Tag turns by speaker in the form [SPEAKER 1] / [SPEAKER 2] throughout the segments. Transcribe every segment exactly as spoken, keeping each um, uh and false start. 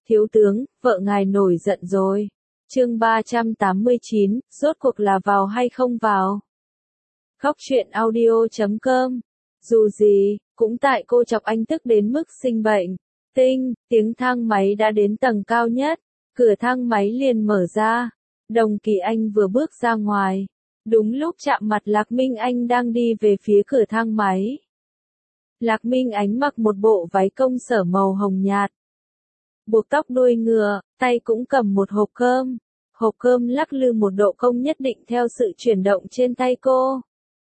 [SPEAKER 1] Thiếu tướng, vợ ngài nổi giận rồi. Chương ba trăm tám mươi chín, rốt cuộc là vào hay không vào? Khóc chuyện audio chấm com. Dù gì, cũng tại cô chọc anh tức đến mức sinh bệnh. Tinh, tiếng thang máy đã đến tầng cao nhất. Cửa thang máy liền mở ra. Đồng Kỳ Anh vừa bước ra ngoài. Đúng lúc chạm mặt Lạc Minh Anh đang đi về phía cửa thang máy. Lạc Minh Ánh mặc một bộ váy công sở màu hồng nhạt. Buộc tóc đuôi ngựa, tay cũng cầm một hộp cơm. Hộp cơm lắc lư một độ cong nhất định theo sự chuyển động trên tay cô.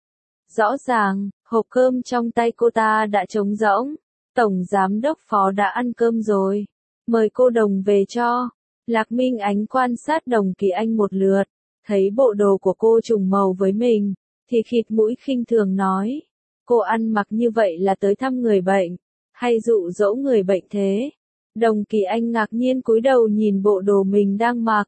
[SPEAKER 1] Rõ ràng, hộp cơm trong tay cô ta đã trống rỗng. Tổng giám đốc Phó đã ăn cơm rồi. Mời cô đồng về cho. Lạc Minh Ánh quan sát Đồng Kỳ Anh một lượt. Thấy bộ đồ của cô trùng màu với mình. Thì khịt mũi khinh thường nói. Cô ăn mặc như vậy là tới thăm người bệnh. Hay dụ dỗ người bệnh thế? Đồng Kỳ Anh ngạc nhiên cúi đầu nhìn bộ đồ mình đang mặc.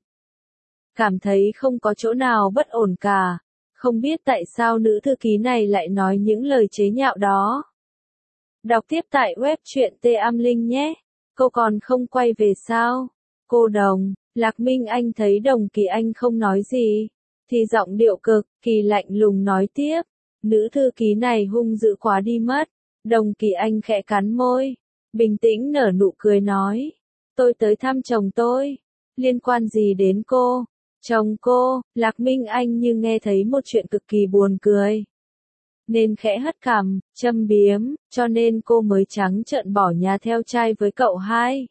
[SPEAKER 1] Cảm thấy không có chỗ nào bất ổn cả. Không biết tại sao nữ thư ký này lại nói những lời chế nhạo đó. Đọc tiếp tại web truyện T Am Linh nhé. Cô còn không quay về sao? Cô Đồng, Lạc Minh Anh thấy Đồng Kỳ Anh không nói gì. Thì giọng điệu cực kỳ lạnh lùng nói tiếp. Nữ thư ký này hung dữ quá đi mất. Đồng Kỳ Anh khẽ cắn môi. Bình tĩnh nở nụ cười nói. Tôi tới thăm chồng tôi. Liên quan gì đến cô? Chồng cô, Lạc Minh Anh như nghe thấy một chuyện cực kỳ buồn cười. Nên khẽ hất cằm, châm biếm, cho nên cô mới trắng trợn bỏ nhà theo trai với cậu hai.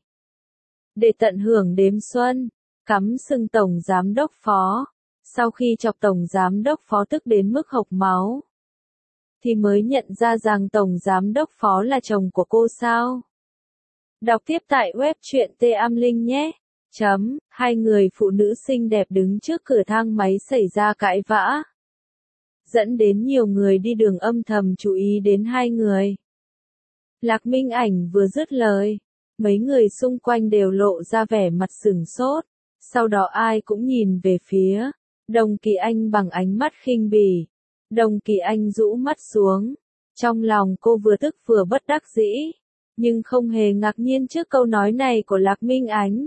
[SPEAKER 1] Để tận hưởng đêm xuân, cắm sừng Tổng Giám đốc Phó. Sau khi chọc Tổng Giám đốc Phó tức đến mức hộc máu. Thì mới nhận ra rằng Tổng Giám đốc Phó là chồng của cô sao? Đọc tiếp tại web truyện T Am Linh nhé. Chấm, hai người phụ nữ xinh đẹp đứng trước cửa thang máy xảy ra cãi vã. Dẫn đến nhiều người đi đường âm thầm chú ý đến hai người. Lạc Minh Ảnh vừa dứt lời. Mấy người xung quanh đều lộ ra vẻ mặt sửng sốt. Sau đó ai cũng nhìn về phía Đồng Kỳ Anh bằng ánh mắt khinh bỉ. Đồng Kỳ Anh rũ mắt xuống. Trong lòng cô vừa tức vừa bất đắc dĩ. Nhưng không hề ngạc nhiên trước câu nói này của Lạc Minh Ánh.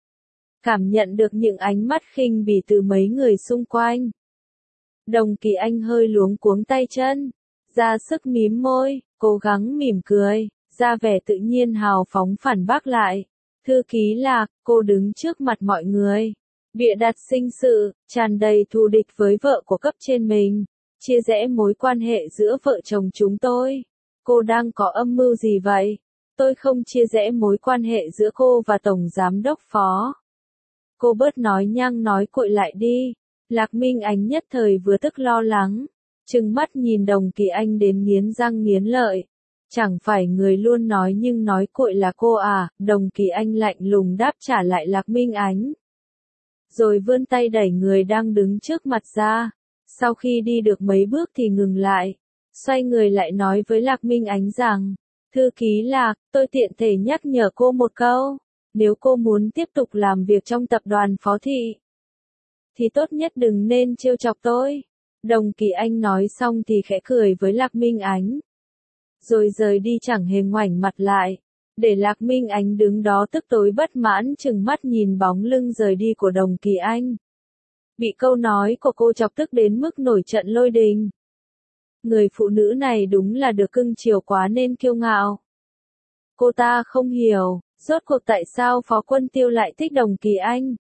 [SPEAKER 1] Cảm nhận được những ánh mắt khinh bỉ từ mấy người xung quanh. Đồng Kỳ Anh hơi luống cuống tay chân. Ra sức mím môi, cố gắng mỉm cười. Ra vẻ tự nhiên hào phóng phản bác lại. Thư ký Lạc, cô đứng trước mặt mọi người. Bịa đặt sinh sự, tràn đầy thù địch với vợ của cấp trên mình. Chia rẽ mối quan hệ giữa vợ chồng chúng tôi. Cô đang có âm mưu gì vậy? Tôi không chia rẽ mối quan hệ giữa cô và Tổng Giám đốc Phó. Cô bớt nói nhăng nói cuội lại đi. Lạc Minh Ánh nhất thời vừa tức lo lắng. Trừng mắt nhìn Đồng Kỳ Anh đến nghiến răng nghiến lợi. Chẳng phải người luôn nói nhưng nói cuội là cô à? Đồng Kỳ Anh lạnh lùng đáp trả lại Lạc Minh Ánh. Rồi vươn tay đẩy người đang đứng trước mặt ra. Sau khi đi được mấy bước thì ngừng lại. Xoay người lại nói với Lạc Minh Ánh rằng. Thư ký Lạc, tôi tiện thể nhắc nhở cô một câu. Nếu cô muốn tiếp tục làm việc trong tập đoàn Phó Thị, thì tốt nhất đừng nên trêu chọc tôi. Đồng Kỳ Anh nói xong thì khẽ cười với Lạc Minh Ánh. Rồi rời đi chẳng hề ngoảnh mặt lại. Để Lạc Minh Ánh đứng đó tức tối bất mãn chừng mắt nhìn bóng lưng rời đi của Đồng Kỳ Anh. Bị câu nói của cô chọc tức đến mức nổi trận lôi đình. Người phụ nữ này đúng là được cưng chiều quá nên kiêu ngạo. Cô ta không hiểu, rốt cuộc tại sao Phó Quân Tiêu lại thích Đồng Kỳ Anh.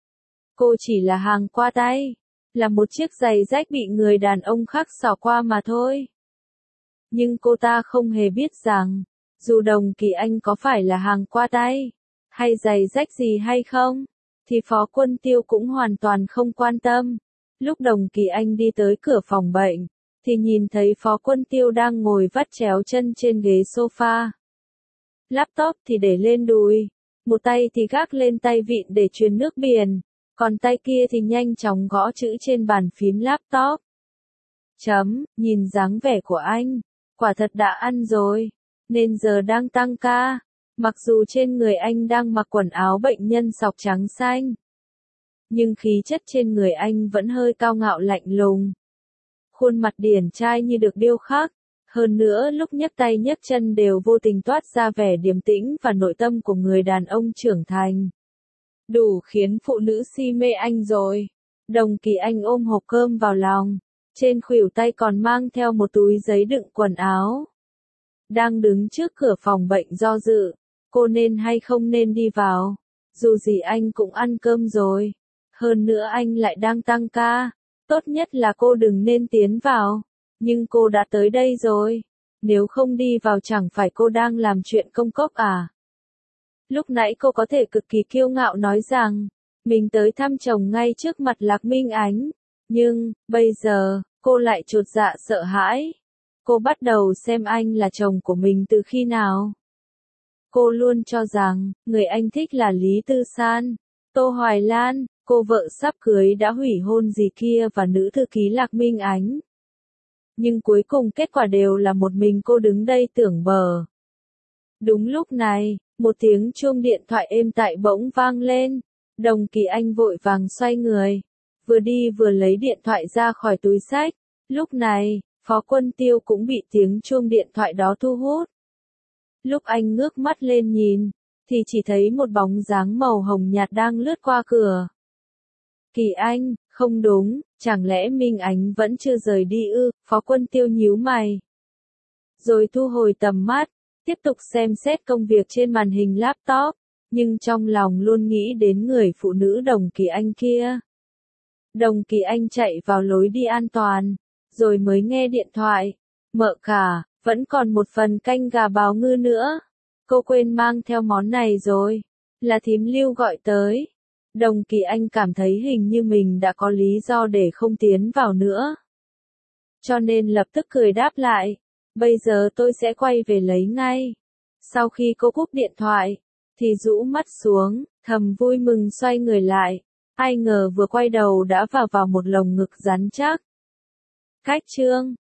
[SPEAKER 1] Cô chỉ là hàng qua tay, là một chiếc giày rách bị người đàn ông khác xỏ qua mà thôi. Nhưng cô ta không hề biết rằng, dù Đồng Kỳ Anh có phải là hàng qua tay, hay giày rách gì hay không, thì Phó Quân Tiêu cũng hoàn toàn không quan tâm. Lúc Đồng Kỳ Anh đi tới cửa phòng bệnh, thì nhìn thấy Phó Quân Tiêu đang ngồi vắt chéo chân trên ghế sofa. Laptop thì để lên đùi, một tay thì gác lên tay vịn để truyền nước biển, còn tay kia thì nhanh chóng gõ chữ trên bàn phím laptop. Chấm, nhìn dáng vẻ của anh, quả thật đã ăn rồi, nên giờ đang tăng ca, mặc dù trên người anh đang mặc quần áo bệnh nhân sọc trắng xanh. Nhưng khí chất trên người anh vẫn hơi cao ngạo lạnh lùng. Khuôn mặt điển trai như được điêu khắc, Hơn nữa lúc nhấc tay nhấc chân đều vô tình toát ra vẻ điềm tĩnh và nội tâm của người đàn ông trưởng thành. Đủ khiến phụ nữ si mê anh rồi. Đồng Kỳ Anh ôm hộp cơm vào lòng. Trên khuỷu tay còn mang theo một túi giấy đựng quần áo. Đang đứng trước cửa phòng bệnh do dự. Cô nên hay không nên đi vào. Dù gì anh cũng ăn cơm rồi. Hơn nữa anh lại đang tăng ca. Tốt nhất là cô đừng nên tiến vào. Nhưng cô đã tới đây rồi. Nếu không đi vào chẳng phải cô đang làm chuyện công cốc à? Lúc nãy cô có thể cực kỳ kiêu ngạo nói rằng, mình tới thăm chồng ngay trước mặt Lạc Minh Ánh. Nhưng, bây giờ, cô lại chột dạ sợ hãi. Cô bắt đầu xem anh là chồng của mình từ khi nào? Cô luôn cho rằng, người anh thích là Lý Tư San, Tô Hoài Lan, cô vợ sắp cưới đã hủy hôn gì kia và nữ thư ký Lạc Minh Ánh. Nhưng cuối cùng kết quả đều là một mình cô đứng đây tưởng bờ. Đúng lúc này, một tiếng chuông điện thoại êm tại bỗng vang lên. Đồng Kỳ Anh vội vàng xoay người. Vừa đi vừa lấy điện thoại ra khỏi túi xách. Lúc này, Phó Quân Tiêu cũng bị tiếng chuông điện thoại đó thu hút. Lúc anh ngước mắt lên nhìn, thì chỉ thấy một bóng dáng màu hồng nhạt đang lướt qua cửa. Kỳ Anh, không đúng, chẳng lẽ Minh Ánh vẫn chưa rời đi ư? Phó Quân Tiêu nhíu mày. Rồi thu hồi tầm mắt, tiếp tục xem xét công việc trên màn hình laptop, nhưng trong lòng luôn nghĩ đến người phụ nữ Đồng Kỳ Anh kia. Đồng Kỳ Anh chạy vào lối đi an toàn, rồi mới nghe điện thoại. Mợ cả, vẫn còn một phần canh gà bào ngư nữa. Cô quên mang theo món này rồi. Là thím Lưu gọi tới. Đồng Kỳ Anh cảm thấy hình như mình đã có lý do để không tiến vào nữa. Cho nên lập tức cười đáp lại. Bây giờ tôi sẽ quay về lấy ngay. Sau khi cô cúp điện thoại, thì rũ mắt xuống, thầm vui mừng xoay người lại. Ai ngờ vừa quay đầu đã vào vào một lồng ngực rắn chắc. Cách chương